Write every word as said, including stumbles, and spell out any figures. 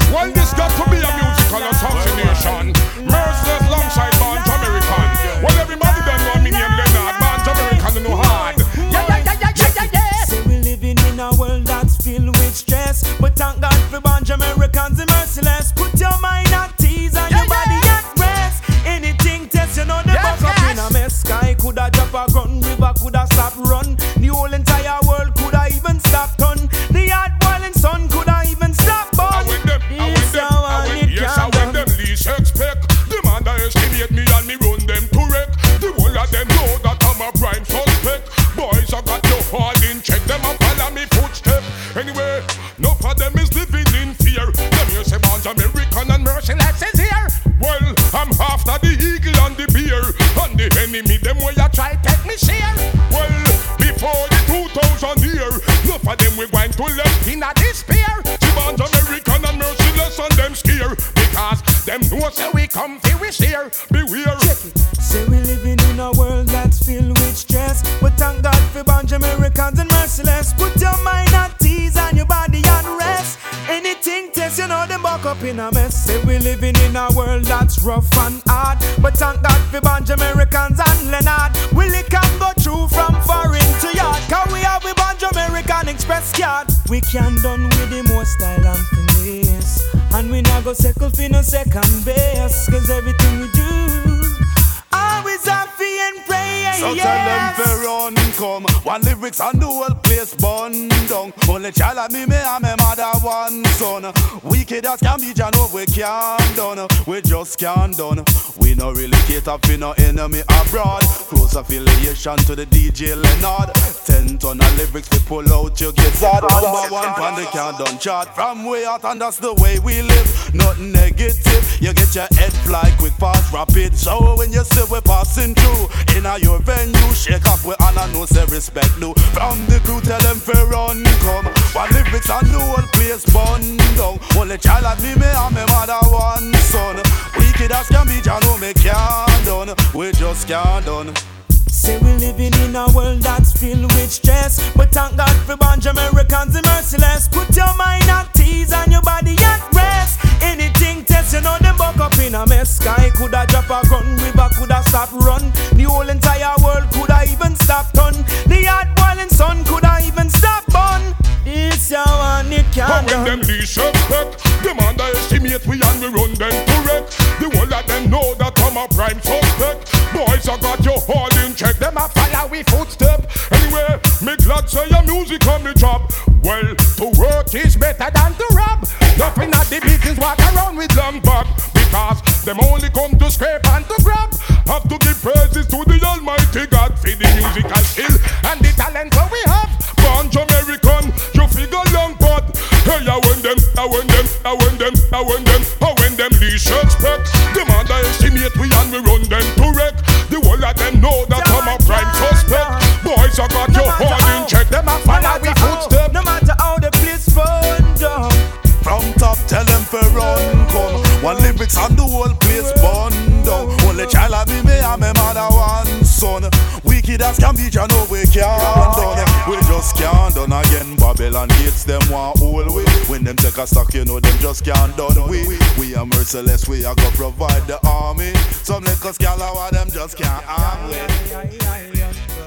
Well, this got to be a musical assassination. Merciless alongside Bon Jamaican. Well, everybody them know me name Leonard. Bon Jamaican no hard. Yeah, yeah, yeah, yeah, yeah, yeah, yeah. Say we living in a world that's filled with stress, but thank God for Bon Jamaicans and merciless. Put your mind at ease and Yeah, your body yeah. at rest. Anything test, you know the Yes, buck up yes. in a mess. Sky coulda drop a gun, river coulda stop run. The whole entire world coulda even stop turn. The hard boiling sun coulda even stop burn. I win them, I win This them, how I I win, need yes, I win them least expect. The man that estimate me and me run them to wreck. The whole of them know that I'm a prime suspect. Boys, I got your heart in check. Them a follow me footstep. Anyway, no for them is living in fear. Them you say Bon Jamaican and merciless is here. Well, I'm after the eagle and the bear. And the enemy, them way I try take me share. Well, before the two thousand year, no for them we going to left in a despair. The Bon Jamaican and merciless and them scare. Because them know say we come fi we share. Beware. Say we living in a world that's filled with stress, but thank God for Bon Jamaicans and merciless. Put your mind at ease and your body at rest. Anything test, you know them buck up in a mess. Say we living in a world that's rough and hard, but thank God for Bon Jamaicans and Leonard. Will it can go through from foreign to yard? Cause we have a Bon Jamaican Express card. We can done with the most style and finesse, and we not go second for no second best. Cause everything we do always have fee and prayer, So yes. tell them to run, come. One lyrics and the whole place burn down. Only child of me, me and my mother one son. Wicked as can be, John, we can't done. We just can't done. We no really cater for no enemy abroad. Close affiliation to the D J Leonard. Ten ton of lyrics we pull out, you get sad. Number one pan the can't done chart. From way out and that's the way we live. Nothing negative. You get your head fly quick, fast, rapid. So when you see we passing through in a your venue, shake up with honor, no say respect do. From the crew tell them to run, come. One lyrics and the whole place burn down. Only child of me, me and my mother one son. Wicked as can be, John, me can't done. We just can't done. Say we living in a world that's filled with stress, but thank God for Bon Jamaicans and merciless. Put your mind at ease and your body at rest. Anything test, you know them buck up in a mess. Sky coulda drop a gun, river coulda stop run. The whole entire world coulda even stop turn. The hard boiling sun coulda even stop burn. This how and it How can when them least expect. Them underestimate we and we run them to wreck. The whole of them know that I'm a prime suspect. Boys, I got your heart in check. Them a follow we footstep. Anyway, me glad say your music on the job. Well, to work is better than to rob. Nothing at the business walk around with long bag. Because them only come to scrape and to grab. Have to give praises to the Almighty God for the musical skill and the talent that we have. Bon Jamaican, you figure long pot. Hey, I win them, I win them, I win them, I win them, I win them least expect. Them underestimate we and we run them to wreck. The whole of them know that I'm a prime suspect. Boys, I got your heart in check. Them a follow we footstep. No matter how the place burn down. From top, tell them to run, come. One lyrics and the whole place burn down. Only child of me, me and my mother one son. Wicked as can be, you know we can't done. We just can't done again. Babylon hates them one whole way. When them take a stock, you know them just can't done. We we are merciless, we are gonna provide the army. Some lickers scalawa, them just can't arm with.